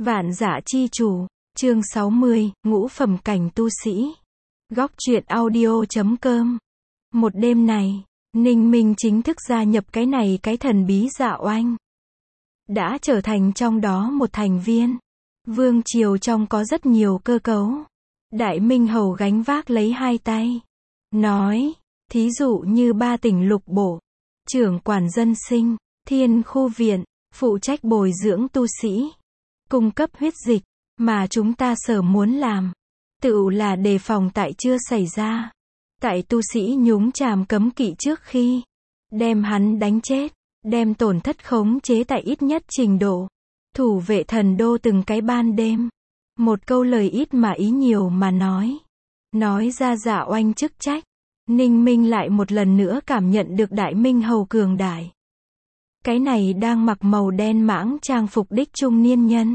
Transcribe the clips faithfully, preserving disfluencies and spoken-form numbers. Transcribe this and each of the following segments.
Vạn Dã Chi Chủ, chương sáu mươi, ngũ phẩm cảnh tu sĩ. Góc truyện audio chấm com. Một đêm này, Ninh Minh chính thức gia nhập cái này cái thần bí Dạ Oanh. Đã trở thành trong đó một thành viên. Vương triều trong có rất nhiều cơ cấu. Đại Minh Hầu gánh vác lấy hai tay. Nói, thí dụ như ba tỉnh lục bộ, trưởng quản dân sinh, thiên khu viện, phụ trách bồi dưỡng tu sĩ, cung cấp huyết dịch, mà chúng ta sở muốn làm, tựu là đề phòng tại chưa xảy ra. Tại tu sĩ nhúng chàm cấm kỵ trước khi, đem hắn đánh chết, đem tổn thất khống chế tại ít nhất trình độ, thủ vệ thần đô từng cái ban đêm. Một câu lời ít mà ý nhiều mà nói. Nói ra Dạ Oanh chức trách, Ninh Minh lại một lần nữa cảm nhận được Đại Minh Hầu cường đại. Cái này đang mặc màu đen mãng trang phục đích trung niên nhân.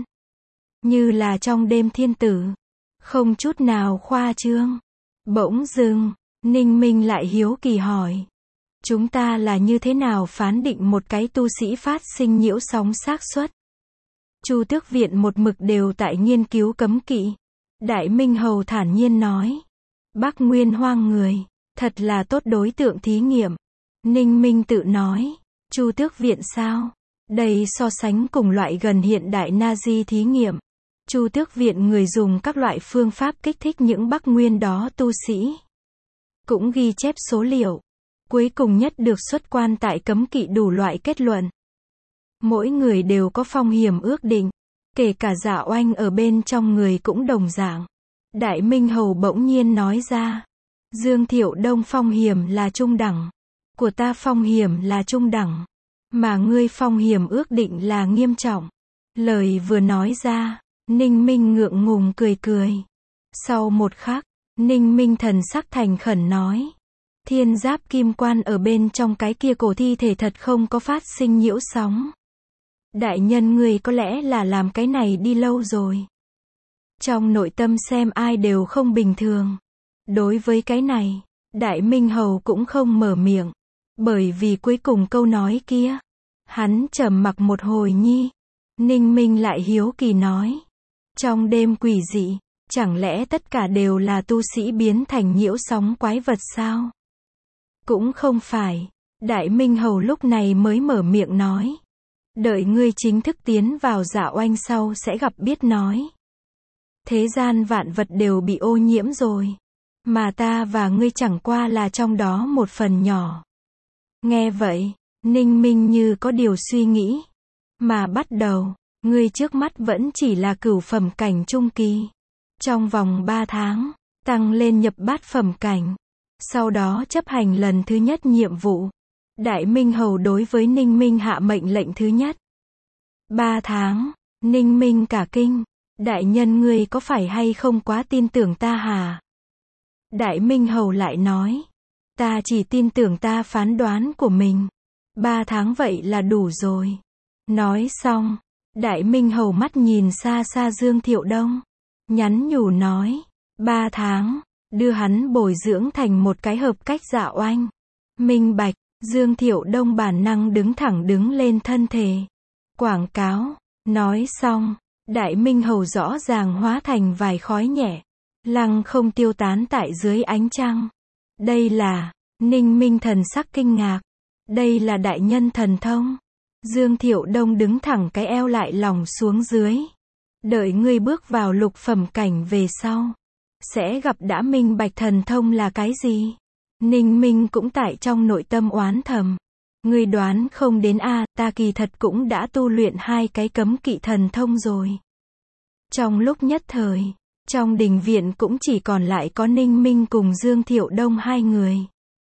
Như là trong đêm thiên tử. Không chút nào khoa trương. Bỗng dưng, Ninh Minh lại hiếu kỳ hỏi. Chúng ta là như thế nào phán định một cái tu sĩ phát sinh nhiễu sóng xác suất? Chu Tước Viện một mực đều tại nghiên cứu cấm kỵ. Đại Minh Hầu thản nhiên nói. Bắc Nguyên Hoang người, thật là tốt đối tượng thí nghiệm. Ninh Minh tự nói. Chu Tước Viện sao? Đây so sánh cùng loại gần hiện đại Nazi thí nghiệm. Chu Tước Viện người dùng các loại phương pháp kích thích những Bắc Nguyên đó tu sĩ. Cũng ghi chép số liệu. Cuối cùng nhất được xuất quan tại cấm kỵ đủ loại kết luận. Mỗi người đều có phong hiểm ước định. Kể cả Dạ Oanh ở bên trong người cũng đồng dạng. Đại Minh Hầu bỗng nhiên nói ra. Dương Thiệu Đông phong hiểm là trung đẳng. Của ta phong hiểm là trung đẳng. Mà ngươi phong hiểm ước định là nghiêm trọng. Lời vừa nói ra, Ninh Minh ngượng ngùng cười cười. Sau một khắc, Ninh Minh thần sắc thành khẩn nói. Thiên Giáp Kim Quan ở bên trong cái kia cổ thi thể thật không có phát sinh nhiễu sóng. Đại nhân ngươi có lẽ là làm cái này đi lâu rồi. Trong nội tâm xem ai đều không bình thường. Đối với cái này, Đại Minh Hầu cũng không mở miệng. Bởi vì cuối cùng câu nói kia, hắn trầm mặc một hồi nhi. Ninh Minh lại hiếu kỳ nói. Trong đêm quỷ dị, chẳng lẽ tất cả đều là tu sĩ biến thành nhiễu sóng quái vật sao? Cũng không phải. Đại Minh Hầu lúc này mới mở miệng nói. Đợi ngươi chính thức tiến vào Dạ Oanh sau sẽ gặp biết nói. Thế gian vạn vật đều bị ô nhiễm rồi. Mà ta và ngươi chẳng qua là trong đó một phần nhỏ. Nghe vậy, Ninh Minh như có điều suy nghĩ. Mà bắt đầu, ngươi trước mắt vẫn chỉ là cửu phẩm cảnh trung kỳ. Trong vòng ba tháng, tăng lên nhập bát phẩm cảnh. Sau đó chấp hành lần thứ nhất nhiệm vụ. Đại Minh Hầu đối với Ninh Minh hạ mệnh lệnh thứ nhất. Ba tháng, Ninh Minh cả kinh. Đại nhân ngươi có phải hay không quá tin tưởng ta hả? Đại Minh Hầu lại nói. Ta chỉ tin tưởng ta phán đoán của mình. Ba tháng vậy là đủ rồi. Nói xong, Đại Minh Hầu mắt nhìn xa xa Dương Thiệu Đông. Nhắn nhủ nói. Ba tháng, đưa hắn bồi dưỡng thành một cái hợp cách Dạ Oanh. Minh bạch, Dương Thiệu Đông bản năng đứng thẳng đứng lên thân thể. Quảng cáo. Nói xong, Đại Minh Hầu rõ ràng hóa thành vài khói nhẹ. Lăng không tiêu tán tại dưới ánh trăng. Đây là, Ninh Minh thần sắc kinh ngạc. Đây là đại nhân thần thông. Dương Thiệu Đông đứng thẳng cái eo lại lòng xuống dưới. Đợi ngươi bước vào lục phẩm cảnh về sau. Sẽ gặp đã minh bạch thần thông là cái gì? Ninh Minh cũng tại trong nội tâm oán thầm. Ngươi đoán không đến a, à, ta kỳ thật cũng đã tu luyện hai cái cấm kỵ thần thông rồi. Trong lúc nhất thời, trong đình viện cũng chỉ còn lại có Ninh Minh cùng Dương Thiệu Đông hai người.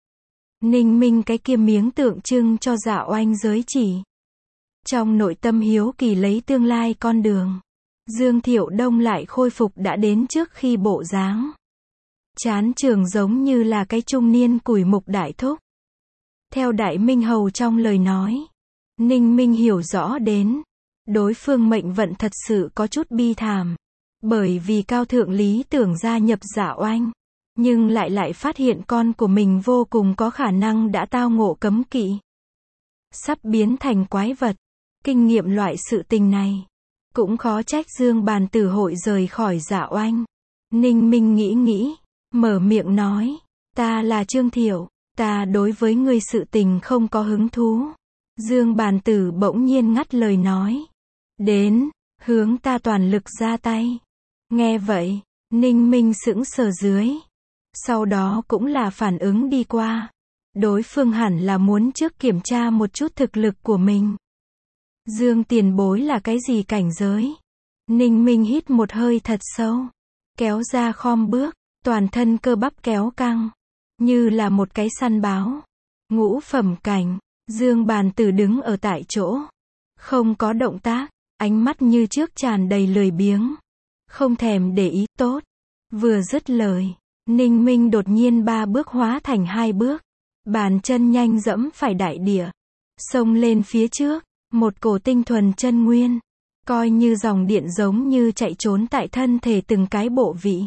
Ninh Minh cái kia miếng tượng trưng cho Dạ Oanh giới chỉ. Trong nội tâm hiếu kỳ lấy tương lai con đường. Dương Thiệu Đông lại khôi phục đã đến trước khi bộ dáng. Chán trường giống như là cái trung niên củi mục đại thúc. Theo Đại Minh Hầu trong lời nói, Ninh Minh hiểu rõ đến. Đối phương mệnh vận thật sự có chút bi thảm. Bởi vì cao thượng lý tưởng gia nhập Dạ Oanh. Nhưng lại lại phát hiện con của mình vô cùng có khả năng đã tao ngộ cấm kỵ. Sắp biến thành quái vật. Kinh nghiệm loại sự tình này. Cũng khó trách Dương Bàn Tử hội rời khỏi Dạ Oanh. Ninh Minh nghĩ nghĩ, mở miệng nói, ta là Trương Thiệu, ta đối với ngươi sự tình không có hứng thú. Dương Bàn Tử bỗng nhiên ngắt lời nói, đến, hướng ta toàn lực ra tay. Nghe vậy, Ninh Minh sững sờ dưới. Sau đó cũng là phản ứng đi qua. Đối phương hẳn là muốn trước kiểm tra một chút thực lực của mình. Dương tiền bối là cái gì cảnh giới? Ninh Minh hít một hơi thật sâu. Kéo ra khom bước, toàn thân cơ bắp kéo căng. Như là một cái săn báo. Ngũ phẩm cảnh, Dương Bàn Tử đứng ở tại chỗ. Không có động tác, ánh mắt như trước tràn đầy lười biếng. Không thèm để ý, tốt. Vừa dứt lời, Ninh Minh đột nhiên ba bước hóa thành hai bước. Bàn chân nhanh dẫm phải đại địa. Xông lên phía trước, một cổ tinh thuần chân nguyên. Coi như dòng điện giống như chạy trốn tại thân thể từng cái bộ vị.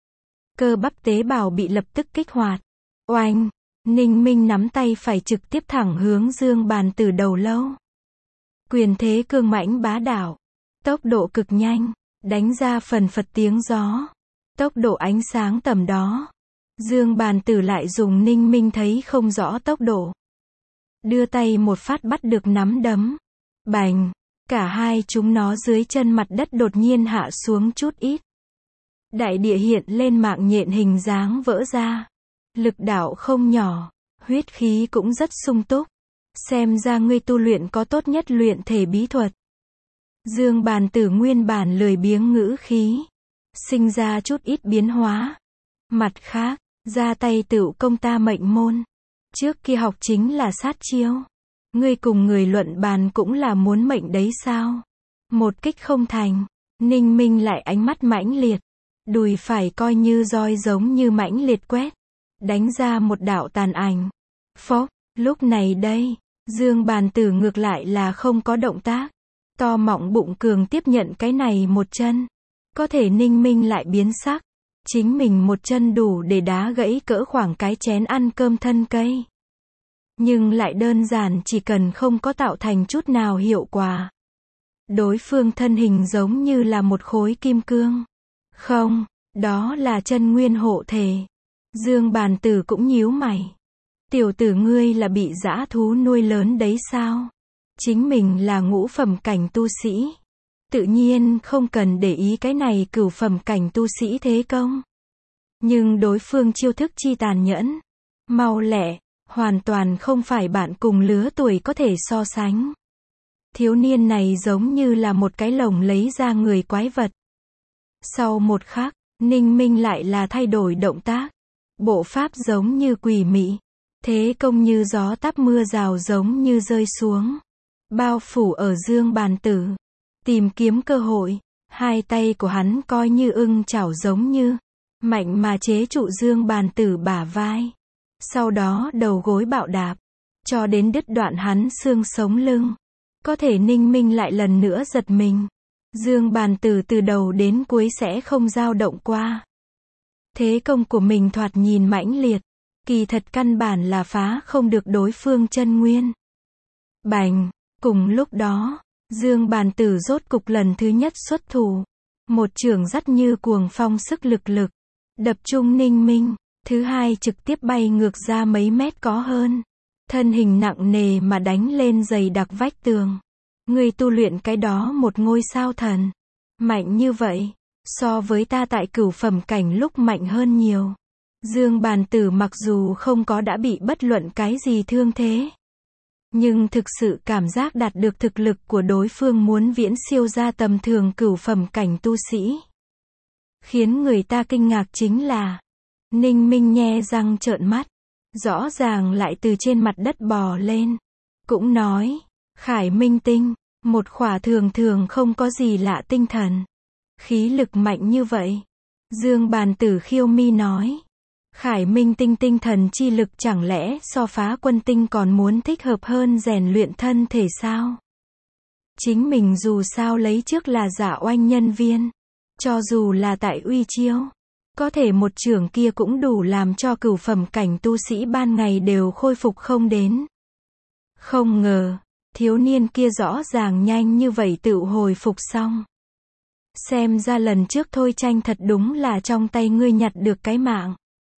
Cơ bắp tế bào bị lập tức kích hoạt. Oanh! Ninh Minh nắm tay phải trực tiếp thẳng hướng Dương Bàn Tử đầu lâu. Quyền thế cương mãnh bá đạo. Tốc độ cực nhanh, đánh ra phần phật tiếng gió. Tốc độ ánh sáng tầm đó. Dương Bàn Tử lại dùng Ninh Minh thấy không rõ tốc độ. Đưa tay một phát bắt được nắm đấm. Bành! Cả hai chúng nó dưới chân mặt đất đột nhiên hạ xuống chút ít. Đại địa hiện lên mạng nhện hình dáng vỡ ra. Lực đạo không nhỏ, huyết khí cũng rất sung túc. Xem ra ngươi tu luyện có tốt nhất luyện thể bí thuật. Dương Bàn Tử nguyên bản lười biếng ngữ khí. Sinh ra chút ít biến hóa. Mặt khác, ra tay tựu công ta mệnh môn. Trước kia học chính là sát chiêu. Ngươi cùng người luận bàn cũng là muốn mệnh đấy sao? Một kích không thành. Ninh Minh lại ánh mắt mãnh liệt. Đùi phải coi như roi giống như mãnh liệt quét. Đánh ra một đạo tàn ảnh. Phốc, lúc này đây, Dương Bàn Tử ngược lại là không có động tác. To mọng bụng cường tiếp nhận cái này một chân. Có thể Ninh Minh lại biến sắc. Chính mình một chân đủ để đá gãy cỡ khoảng cái chén ăn cơm thân cây. Nhưng lại đơn giản chỉ cần không có tạo thành chút nào hiệu quả. Đối phương thân hình giống như là một khối kim cương. Không, đó là chân nguyên hộ thể. Dương Bàn Tử cũng nhíu mày. Tiểu tử ngươi là bị dã thú nuôi lớn đấy sao? Chính mình là ngũ phẩm cảnh tu sĩ. Tự nhiên không cần để ý cái này cửu phẩm cảnh tu sĩ thế công. Nhưng đối phương chiêu thức chi tàn nhẫn, mau lẹ, hoàn toàn không phải bạn cùng lứa tuổi có thể so sánh. Thiếu niên này giống như là một cái lồng lấy ra người quái vật. Sau một khắc, Ninh Minh lại là thay đổi động tác. Bộ pháp giống như quỷ mị. Thế công như gió táp mưa rào giống như rơi xuống. Bao phủ ở Dương Bàn Tử. Tìm kiếm cơ hội. Hai tay của hắn coi như ưng chảo giống như. Mạnh mà chế trụ Dương Bàn Tử bả vai. Sau đó đầu gối bạo đạp. Cho đến đứt đoạn hắn xương sống lưng. Có thể Ninh Minh lại lần nữa giật mình. Dương Bàn Tử từ đầu đến cuối sẽ không dao động qua. Thế công của mình thoạt nhìn mãnh liệt. Kỳ thật căn bản là phá không được đối phương chân nguyên. Bành! Cùng lúc đó, Dương Bàn Tử rốt cục lần thứ nhất xuất thủ. Một chưởng dắt như cuồng phong sức lực lực. Đập trung Ninh Minh. Thứ hai trực tiếp bay ngược ra mấy mét có hơn. Thân hình nặng nề mà đánh lên dày đặc vách tường. Người tu luyện cái đó một ngôi sao thần. Mạnh như vậy. So với ta tại cửu phẩm cảnh lúc mạnh hơn nhiều. Dương Bàn Tử mặc dù không có đã bị bất luận cái gì thương thế. Nhưng thực sự cảm giác đạt được thực lực của đối phương muốn viễn siêu ra tầm thường cửu phẩm cảnh tu sĩ. Khiến người ta kinh ngạc chính là Ninh Minh nhe răng trợn mắt. Rõ ràng lại từ trên mặt đất bò lên. Cũng nói, Khải Minh tinh, một khỏa thường thường không có gì lạ tinh thần. Khí lực mạnh như vậy. Dương Bàn Tử khiêu mi nói. Khải Minh tinh tinh thần chi lực chẳng lẽ so phá quân tinh còn muốn thích hợp hơn rèn luyện thân thể sao? Chính mình dù sao lấy trước là Dạ Oanh nhân viên. Cho dù là tại uy chiêu. Có thể một chưởng kia cũng đủ làm cho cửu phẩm cảnh tu sĩ ban ngày đều khôi phục không đến. Không ngờ, thiếu niên kia rõ ràng nhanh như vậy tự hồi phục xong. Xem ra lần trước thôi tranh thật đúng là trong tay ngươi nhặt được cái mạng.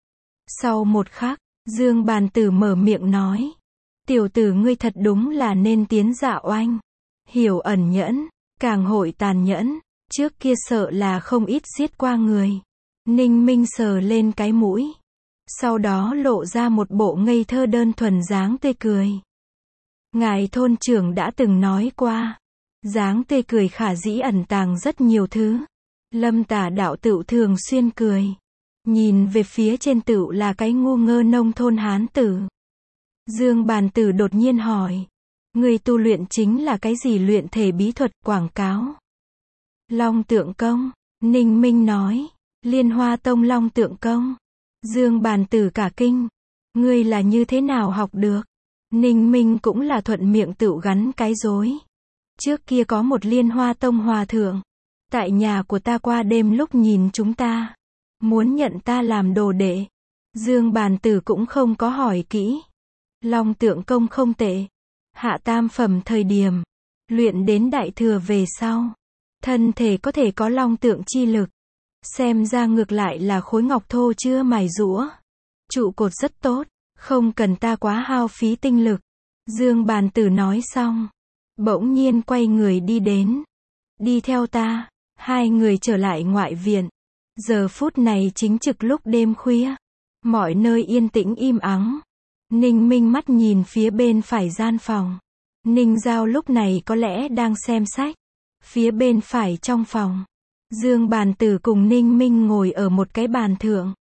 Sau một khắc, Dương Bàn Tử mở miệng nói. Tiểu tử ngươi thật đúng là nên tiến Dạ Oanh. Hiểu ẩn nhẫn, càng hội tàn nhẫn, trước kia sợ là không ít giết qua người. Ninh Minh sờ lên cái mũi. Sau đó lộ ra một bộ ngây thơ đơn thuần dáng tươi cười. Ngài thôn trưởng đã từng nói qua. Dáng tươi cười khả dĩ ẩn tàng rất nhiều thứ. Lâm Tả đạo tựu thường xuyên cười. Nhìn về phía trên tựu là cái ngu ngơ nông thôn hán tử. Dương Bàn Tử đột nhiên hỏi. Người tu luyện chính là cái gì? Luyện thể bí thuật quảng cáo. Long Tượng Công. Ninh Minh nói. Liên Hoa Tông Long Tượng Công. Dương Bàn Tử cả kinh. Ngươi là như thế nào học được? Ninh Minh cũng là thuận miệng tựu gắn cái rối. Trước kia có một Liên Hoa Tông hòa thượng. Tại nhà của ta qua đêm lúc nhìn chúng ta. Muốn nhận ta làm đồ đệ. Dương Bàn Tử cũng không có hỏi kỹ. Long Tượng Công không tệ. Hạ tam phẩm thời điểm. Luyện đến đại thừa về sau. Thân thể có thể có long tượng chi lực. Xem ra ngược lại là khối ngọc thô chưa mài rũa. Trụ cột rất tốt. Không cần ta quá hao phí tinh lực. Dương Bàn Tử nói xong. Bỗng nhiên quay người đi đến. Đi theo ta. Hai người trở lại ngoại viện. Giờ phút này chính trực lúc đêm khuya. Mọi nơi yên tĩnh im ắng. Ninh Minh mắt nhìn phía bên phải gian phòng. Ninh Giao lúc này có lẽ đang xem sách. Phía bên phải trong phòng. Dương Bàn Tử cùng Ninh Minh ngồi ở một cái bàn thượng.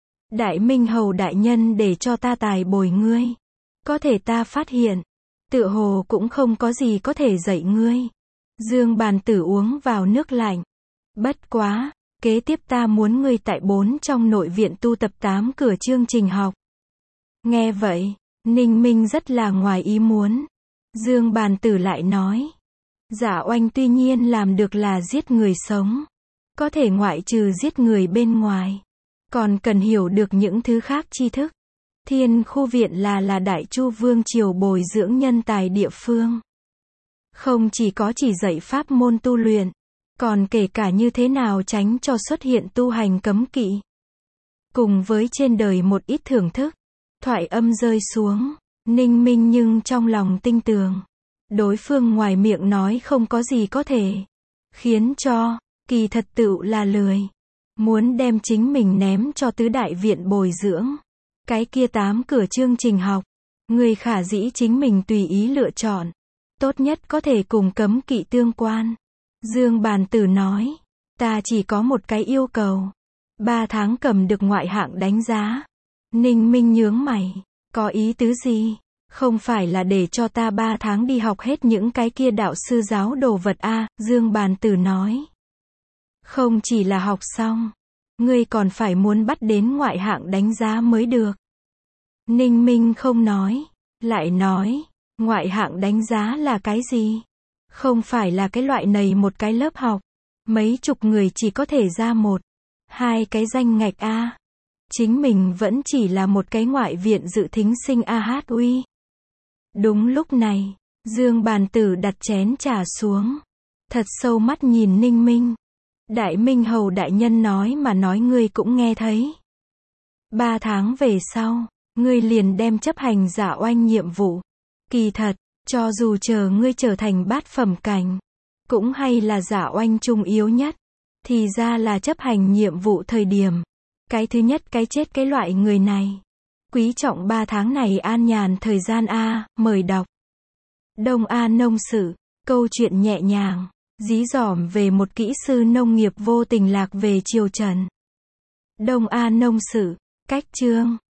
Đại Minh Hầu đại nhân để cho ta tài bồi ngươi. Có thể ta phát hiện. Tựa hồ cũng không có gì có thể dạy ngươi. Dương Bàn Tử uống vào nước lạnh. Bất quá. Kế tiếp ta muốn ngươi tại bốn trong nội viện tu tập tám cửa chương trình học. Nghe vậy, Ninh Minh rất là ngoài ý muốn. Dương Bàn Tử lại nói. Dạ Oanh tuy nhiên làm được là giết người sống. Có thể ngoại trừ giết người bên ngoài. Còn cần hiểu được những thứ khác tri thức. Thiên khu viện là là Đại Chu Vương triều bồi dưỡng nhân tài địa phương. Không chỉ có chỉ dạy pháp môn tu luyện. Còn kể cả như thế nào tránh cho xuất hiện tu hành cấm kỵ. Cùng với trên đời một ít thưởng thức. Thoại âm rơi xuống. Ninh Minh nhưng trong lòng tinh tường. Đối phương ngoài miệng nói không có gì có thể. Khiến cho, kỳ thật tựu là lười. Muốn đem chính mình ném cho tứ đại viện bồi dưỡng. Cái kia tám cửa chương trình học. Người khả dĩ chính mình tùy ý lựa chọn. Tốt nhất có thể cùng cấm kỵ tương quan. Dương Bàn Tử nói. Ta chỉ có một cái yêu cầu. Ba tháng cầm được ngoại hạng đánh giá. Ninh Minh nhướng mày. Có ý tứ gì? Không phải là để cho ta ba tháng đi học hết những cái kia đạo sư giáo đồ vật a? À, Dương Bàn Tử nói. Không chỉ là học xong. Ngươi còn phải muốn bắt đến ngoại hạng đánh giá mới được. Ninh Minh không nói. Lại nói. Ngoại hạng đánh giá là cái gì? Không phải là cái loại này một cái lớp học. Mấy chục người chỉ có thể ra một. Hai cái danh ngạch A. Chính mình vẫn chỉ là một cái ngoại viện dự thính sinh a hát uy. Đúng lúc này, Dương Bàn Tử đặt chén trà xuống. Thật sâu mắt nhìn Ninh Minh. Đại Minh Hầu đại nhân nói mà nói ngươi cũng nghe thấy. Ba tháng về sau, ngươi liền đem chấp hành Dạ Oanh nhiệm vụ. Kỳ thật, cho dù chờ ngươi trở thành bát phẩm cảnh, cũng hay là Dạ Oanh trung yếu nhất, thì ra là chấp hành nhiệm vụ thời điểm. Cái thứ nhất cái chết cái loại người này. Quý trọng ba tháng này an nhàn thời gian A, mời đọc. Đông A nông sự, câu chuyện nhẹ nhàng, dí dỏm về một kỹ sư nông nghiệp vô tình lạc về triều Trần. Đông A nông sự, cách chương.